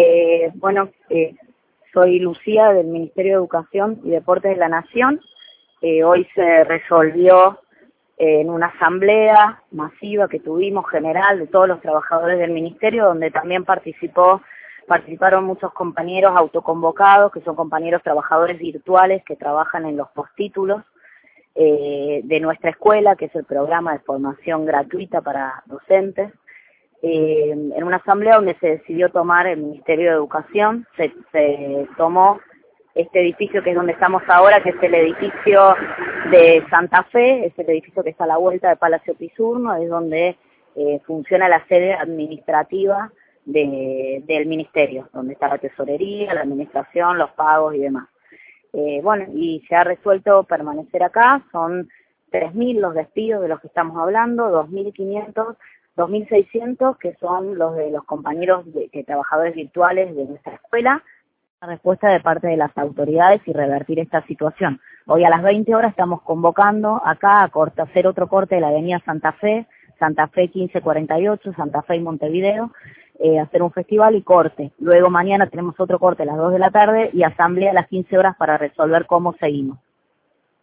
Soy Lucía del Ministerio de Educación y Deportes de la Nación. Hoy se resolvió en una asamblea masiva que tuvimos general de todos los trabajadores del Ministerio, donde también participaron muchos compañeros autoconvocados, que son compañeros trabajadores virtuales que trabajan en los postítulos de nuestra escuela, que es el programa de formación gratuita para docentes. En una asamblea donde se decidió tomar el Ministerio de Educación, se tomó este edificio que es donde estamos ahora, que es el edificio de Santa Fe, es el edificio que está a la vuelta de Palacio Pisurno, es donde funciona la sede administrativa del Ministerio, donde está la tesorería, la administración, los pagos y demás. Y se ha resuelto permanecer acá, son 3.000 los despidos de los que estamos hablando, 2.500, 2.600 que son los de los compañeros trabajadores virtuales de nuestra escuela. La respuesta de parte de las autoridades y revertir esta situación. Hoy a las 20 horas estamos convocando acá a hacer otro corte de la avenida Santa Fe 1548, Santa Fe y Montevideo, hacer un festival y corte. Luego mañana tenemos otro corte a las 2 de la tarde y asamblea a las 15 horas para resolver cómo seguimos.